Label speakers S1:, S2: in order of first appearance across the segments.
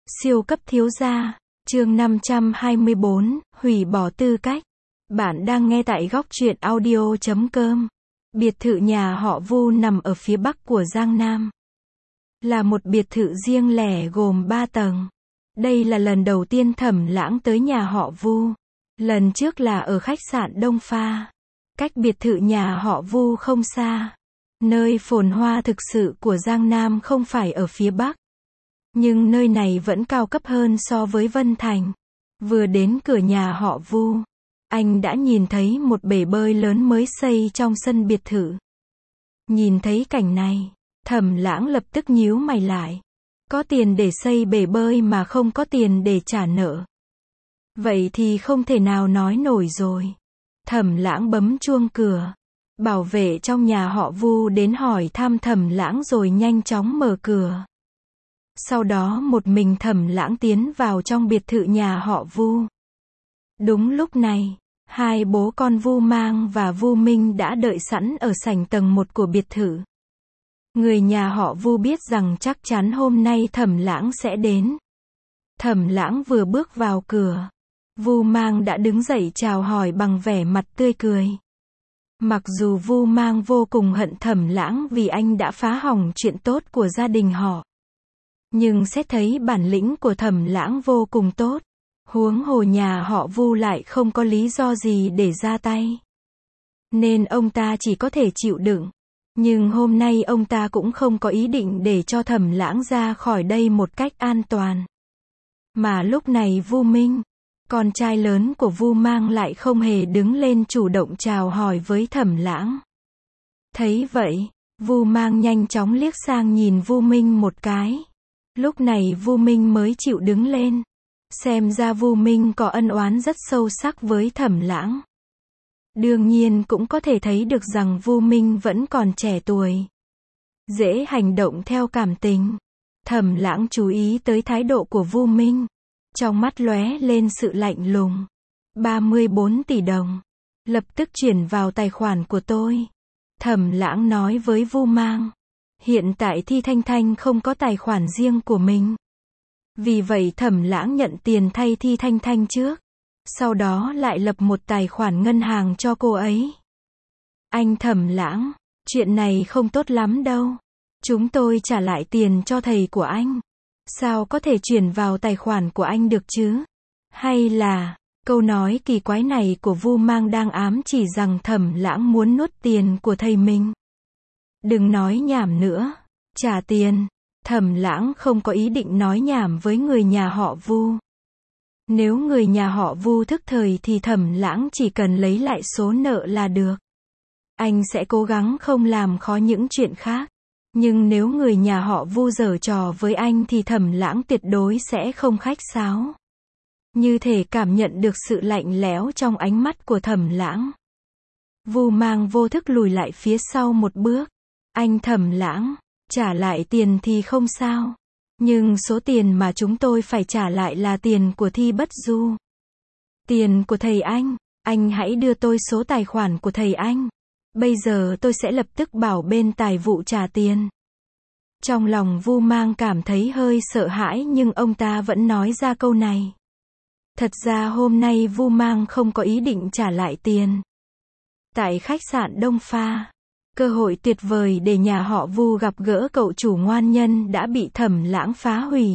S1: Siêu cấp thiếu gia, chương 524, hủy bỏ tư cách. Bạn đang nghe tại góc truyện audio.com. Biệt thự nhà họ Vu nằm ở phía bắc của Giang Nam. Là một biệt thự riêng lẻ gồm 3 tầng. Đây là lần đầu tiên Thẩm Lãng tới nhà họ Vu. Lần trước là ở khách sạn Đông Pha. Cách biệt thự nhà họ Vu không xa. Nơi phồn hoa thực sự của Giang Nam không phải ở phía bắc. Nhưng nơi này vẫn cao cấp hơn so với Vân Thành. Vừa đến cửa nhà họ Vu, anh đã nhìn thấy một bể bơi lớn mới xây trong sân biệt thự. Nhìn thấy cảnh này, Thẩm Lãng lập tức nhíu mày lại. Có tiền để xây bể bơi mà không có tiền để trả nợ. Vậy thì không thể nào nói nổi rồi. Thẩm Lãng bấm chuông cửa. Bảo vệ trong nhà họ Vu đến hỏi thăm Thẩm Lãng rồi nhanh chóng mở cửa. Sau đó một mình Thẩm Lãng tiến vào trong biệt thự nhà họ Vu. Đúng lúc này, hai bố con Vu Mang và Vu Minh đã đợi sẵn ở sảnh tầng 1 của biệt thự. Người nhà họ Vu biết rằng chắc chắn hôm nay Thẩm Lãng sẽ đến. Thẩm Lãng vừa bước vào cửa, Vu Mang đã đứng dậy chào hỏi bằng vẻ mặt tươi cười. Mặc dù Vu Mang vô cùng hận Thẩm Lãng vì anh đã phá hỏng chuyện tốt của gia đình họ. Nhưng xét thấy bản lĩnh của Thẩm Lãng vô cùng tốt, huống hồ nhà họ Vu lại không có lý do gì để ra tay. Nên ông ta chỉ có thể chịu đựng. Nhưng hôm nay ông ta cũng không có ý định để cho Thẩm Lãng ra khỏi đây một cách an toàn. Mà lúc này Vu Minh, con trai lớn của Vu Mang lại không hề đứng lên chủ động chào hỏi với Thẩm Lãng. Thấy vậy, Vu Mang nhanh chóng liếc sang nhìn Vu Minh một cái. Lúc này Vu Minh mới chịu đứng lên. Xem ra Vu Minh có ân oán rất sâu sắc với Thẩm Lãng. Đương nhiên cũng có thể thấy được rằng Vu Minh vẫn còn trẻ tuổi, dễ hành động theo cảm tình. Thẩm Lãng chú ý tới thái độ của Vu Minh. Trong mắt lóe lên sự lạnh lùng. 34 tỷ đồng. Lập tức chuyển vào tài khoản của tôi. Thẩm Lãng nói với Vu Mang. Hiện tại Thi Thanh Thanh không có tài khoản riêng của mình. Vì vậy Thẩm Lãng nhận tiền thay Thi Thanh Thanh trước. Sau đó lại lập một tài khoản ngân hàng cho cô ấy. Anh Thẩm Lãng, chuyện này không tốt lắm đâu. Chúng tôi trả lại tiền cho thầy của anh. Sao có thể chuyển vào tài khoản của anh được chứ? Hay là, câu nói kỳ quái này của Vu Mang đang ám chỉ rằng Thẩm Lãng muốn nuốt tiền của thầy mình. Đừng nói nhảm nữa. Trả tiền. Thẩm Lãng không có ý định nói nhảm với người nhà họ Vu. Nếu người nhà họ Vu thức thời thì Thẩm Lãng chỉ cần lấy lại số nợ là được. Anh sẽ cố gắng không làm khó những chuyện khác. Nhưng nếu người nhà họ Vu giở trò với anh thì Thẩm Lãng tuyệt đối sẽ không khách sáo. Như thể cảm nhận được sự lạnh lẽo trong ánh mắt của Thẩm Lãng. Vu Mang vô thức lùi lại phía sau một bước. Anh Thẩm Lãng, trả lại tiền thì không sao. Nhưng số tiền mà chúng tôi phải trả lại là tiền của Thi Bất Du. Tiền của thầy anh hãy đưa tôi số tài khoản của thầy anh. Bây giờ tôi sẽ lập tức bảo bên tài vụ trả tiền. Trong lòng Vu Mang cảm thấy hơi sợ hãi nhưng ông ta vẫn nói ra câu này. Thật ra hôm nay Vu Mang không có ý định trả lại tiền. Tại khách sạn Đông Pha, cơ hội tuyệt vời để nhà họ Vu gặp gỡ cậu chủ ngoan nhân đã bị Thẩm Lãng phá hủy.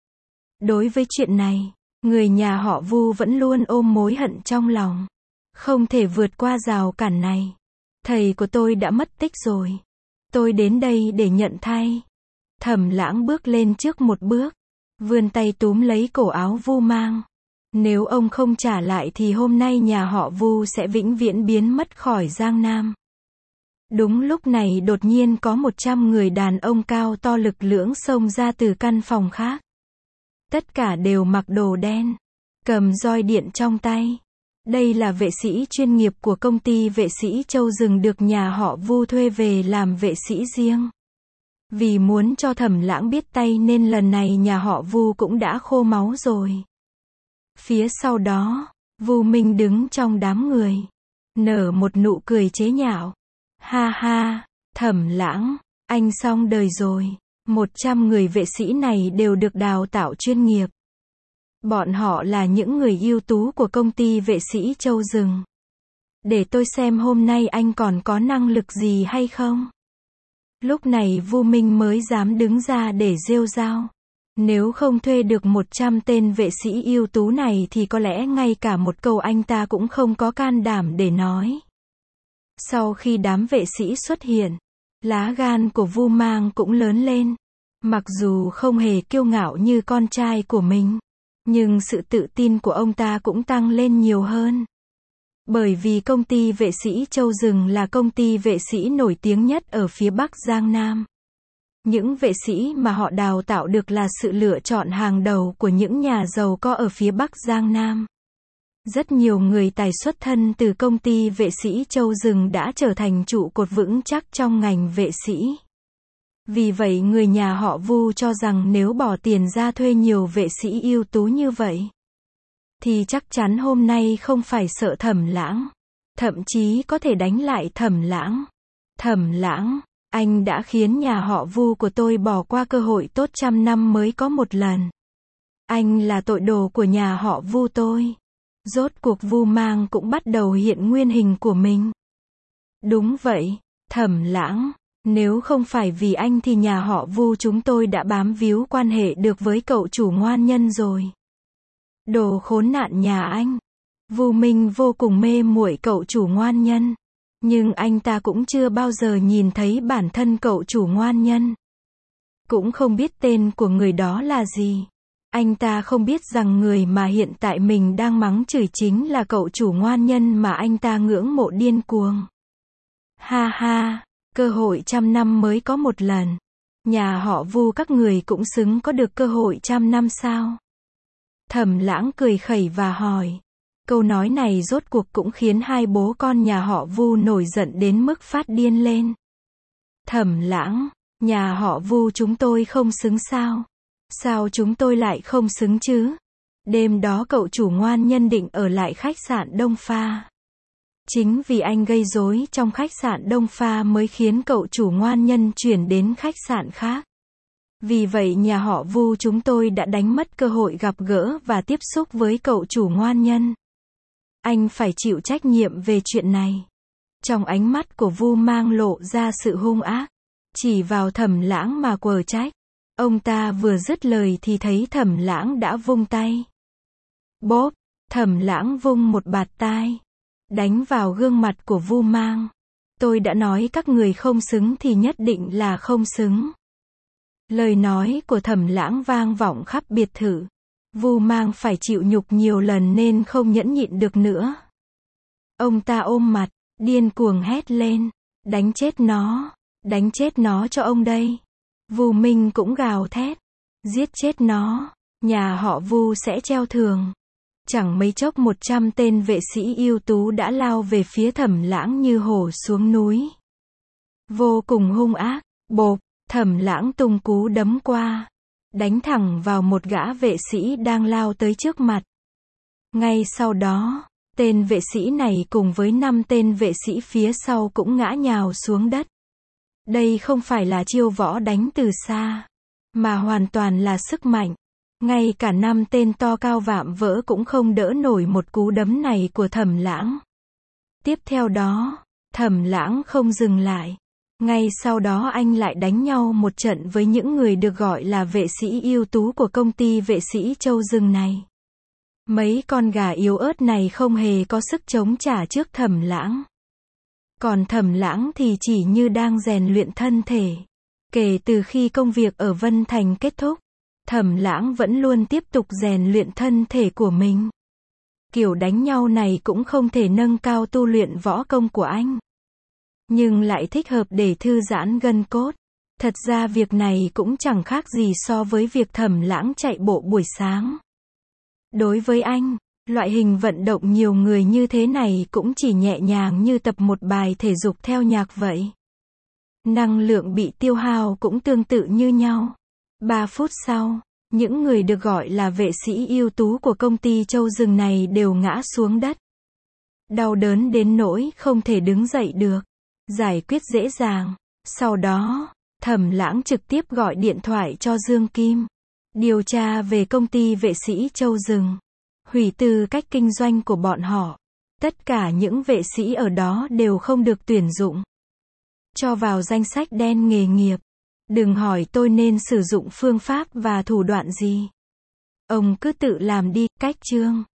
S1: Đối với chuyện này, người nhà họ Vu vẫn luôn ôm mối hận trong lòng. Không thể vượt qua rào cản này. Thầy của tôi đã mất tích rồi. Tôi đến đây để nhận thay. Thẩm Lãng bước lên trước một bước, vươn tay túm lấy cổ áo Vu Mang. Nếu ông không trả lại thì hôm nay nhà họ Vu sẽ vĩnh viễn biến mất khỏi Giang Nam. Đúng lúc này đột nhiên có 100 người đàn ông cao to lực lưỡng xông ra từ căn phòng khác. Tất cả đều mặc đồ đen, cầm roi điện trong tay. Đây là vệ sĩ chuyên nghiệp của công ty vệ sĩ Châu Rừng được nhà họ Vu thuê về làm vệ sĩ riêng. Vì muốn cho Thẩm Lãng biết tay nên lần này nhà họ Vu cũng đã khô máu rồi. Phía sau đó, Vu Minh đứng trong đám người, nở một nụ cười chế nhạo. Ha ha, Thẩm Lãng, anh xong đời rồi. 100 người vệ sĩ này đều được đào tạo chuyên nghiệp. Bọn họ là những người ưu tú của công ty vệ sĩ Châu Rừng. Để tôi xem hôm nay anh còn có năng lực gì hay không. Lúc này Vu Minh mới dám đứng ra để rêu rao. Nếu không thuê được 100 tên vệ sĩ ưu tú này thì có lẽ ngay cả một câu anh ta cũng không có can đảm để nói. Sau khi đám vệ sĩ xuất hiện, lá gan của Vu Mang cũng lớn lên. Mặc dù không hề kiêu ngạo như con trai của mình, nhưng sự tự tin của ông ta cũng tăng lên nhiều hơn. Bởi vì công ty vệ sĩ Châu Rừng là công ty vệ sĩ nổi tiếng nhất ở phía Bắc Giang Nam. Những vệ sĩ mà họ đào tạo được là sự lựa chọn hàng đầu của những nhà giàu có ở phía Bắc Giang Nam. Rất nhiều người tài xuất thân từ công ty vệ sĩ Châu Rừng đã trở thành trụ cột vững chắc trong ngành vệ sĩ. Vì vậy người nhà họ Vu cho rằng nếu bỏ tiền ra thuê nhiều vệ sĩ ưu tú như vậy, thì chắc chắn hôm nay không phải sợ Thẩm Lãng, thậm chí có thể đánh lại Thẩm Lãng. Thẩm Lãng, anh đã khiến nhà họ Vu của tôi bỏ qua cơ hội tốt 100 năm mới có một lần. Anh là tội đồ của nhà họ Vu tôi. Rốt cuộc Vu Mang cũng bắt đầu hiện nguyên hình của mình. Đúng vậy, Thẩm Lãng, nếu không phải vì anh thì nhà họ Vu chúng tôi đã bám víu quan hệ được với cậu chủ ngoan nhân rồi. Đồ khốn nạn nhà anh. Vu Minh vô cùng mê muội cậu chủ ngoan nhân. Nhưng anh ta cũng chưa bao giờ nhìn thấy bản thân cậu chủ ngoan nhân. Cũng không biết tên của người đó là gì. Anh ta không biết rằng người mà hiện tại mình đang mắng chửi chính là cậu chủ ngoan nhân mà anh ta ngưỡng mộ điên cuồng. Ha ha, cơ hội 100 năm mới có một lần. Nhà họ Vu các người cũng xứng có được cơ hội 100 năm sao? Thẩm Lãng cười khẩy và hỏi. Câu nói này rốt cuộc cũng khiến hai bố con nhà họ Vu nổi giận đến mức phát điên lên. Thẩm Lãng, nhà họ Vu chúng tôi không xứng sao? Sao chúng tôi lại không xứng chứ? Đêm đó cậu chủ ngoan nhân định ở lại khách sạn Đông Pha. Chính vì anh gây rối trong khách sạn Đông Pha mới khiến cậu chủ ngoan nhân chuyển đến khách sạn khác. Vì vậy nhà họ Vu chúng tôi đã đánh mất cơ hội gặp gỡ và tiếp xúc với cậu chủ ngoan nhân. Anh phải chịu trách nhiệm về chuyện này. Trong ánh mắt của Vu Mang lộ ra sự hung ác, chỉ vào Thẩm Lãng mà quở trách. Ông ta vừa dứt lời thì thấy Thẩm Lãng đã vung tay. Bốp, Thẩm Lãng vung một bạt tai, đánh vào gương mặt của Vu Mang. Tôi đã nói các người không xứng thì nhất định là không xứng. Lời nói của Thẩm Lãng vang vọng khắp biệt thự. Vu Mang phải chịu nhục nhiều lần nên không nhẫn nhịn được nữa. Ông ta ôm mặt, điên cuồng hét lên. Đánh chết nó cho ông đây. Vu Minh cũng gào thét. Giết chết nó, nhà họ Vu sẽ treo thưởng. Chẳng mấy chốc 100 tên vệ sĩ ưu tú đã lao về phía Thẩm Lãng như hổ xuống núi. Vô cùng hung ác, bộp, Thẩm Lãng tung cú đấm qua, đánh thẳng vào một gã vệ sĩ đang lao tới trước mặt. Ngay sau đó, tên vệ sĩ này cùng với 5 tên vệ sĩ phía sau cũng ngã nhào xuống đất. Đây không phải là chiêu võ đánh từ xa, mà hoàn toàn là sức mạnh. Ngay cả 5 tên to cao vạm vỡ cũng không đỡ nổi một cú đấm này của Thẩm Lãng. Tiếp theo đó, Thẩm Lãng không dừng lại. Ngay sau đó anh lại đánh nhau một trận với những người được gọi là vệ sĩ ưu tú của công ty vệ sĩ Châu Rừng này. Mấy con gà yếu ớt này không hề có sức chống trả trước Thẩm Lãng. Còn Thẩm Lãng thì chỉ như đang rèn luyện thân thể. Kể từ khi công việc ở Vân Thành kết thúc, Thẩm Lãng vẫn luôn tiếp tục rèn luyện thân thể của mình. Kiểu đánh nhau này cũng không thể nâng cao tu luyện võ công của anh, nhưng lại thích hợp để thư giãn gân cốt. Thật ra việc này cũng chẳng khác gì so với việc Thẩm Lãng chạy bộ buổi sáng. Đối với anh, loại hình vận động nhiều người như thế này cũng chỉ nhẹ nhàng như tập một bài thể dục theo nhạc vậy. Năng lượng bị tiêu hao cũng tương tự như nhau. 3 phút sau, những người được gọi là vệ sĩ ưu tú của công ty Châu Rừng này đều ngã xuống đất. Đau đớn đến nỗi không thể đứng dậy được. Giải quyết dễ dàng. Sau đó, Thẩm Lãng trực tiếp gọi điện thoại cho Dương Kim. Điều tra về công ty vệ sĩ Châu Rừng. Hủy tư cách kinh doanh của bọn họ. Tất cả những vệ sĩ ở đó đều không được tuyển dụng. Cho vào danh sách đen nghề nghiệp. Đừng hỏi tôi nên sử dụng phương pháp và thủ đoạn gì. Ông cứ tự làm đi, cách chương.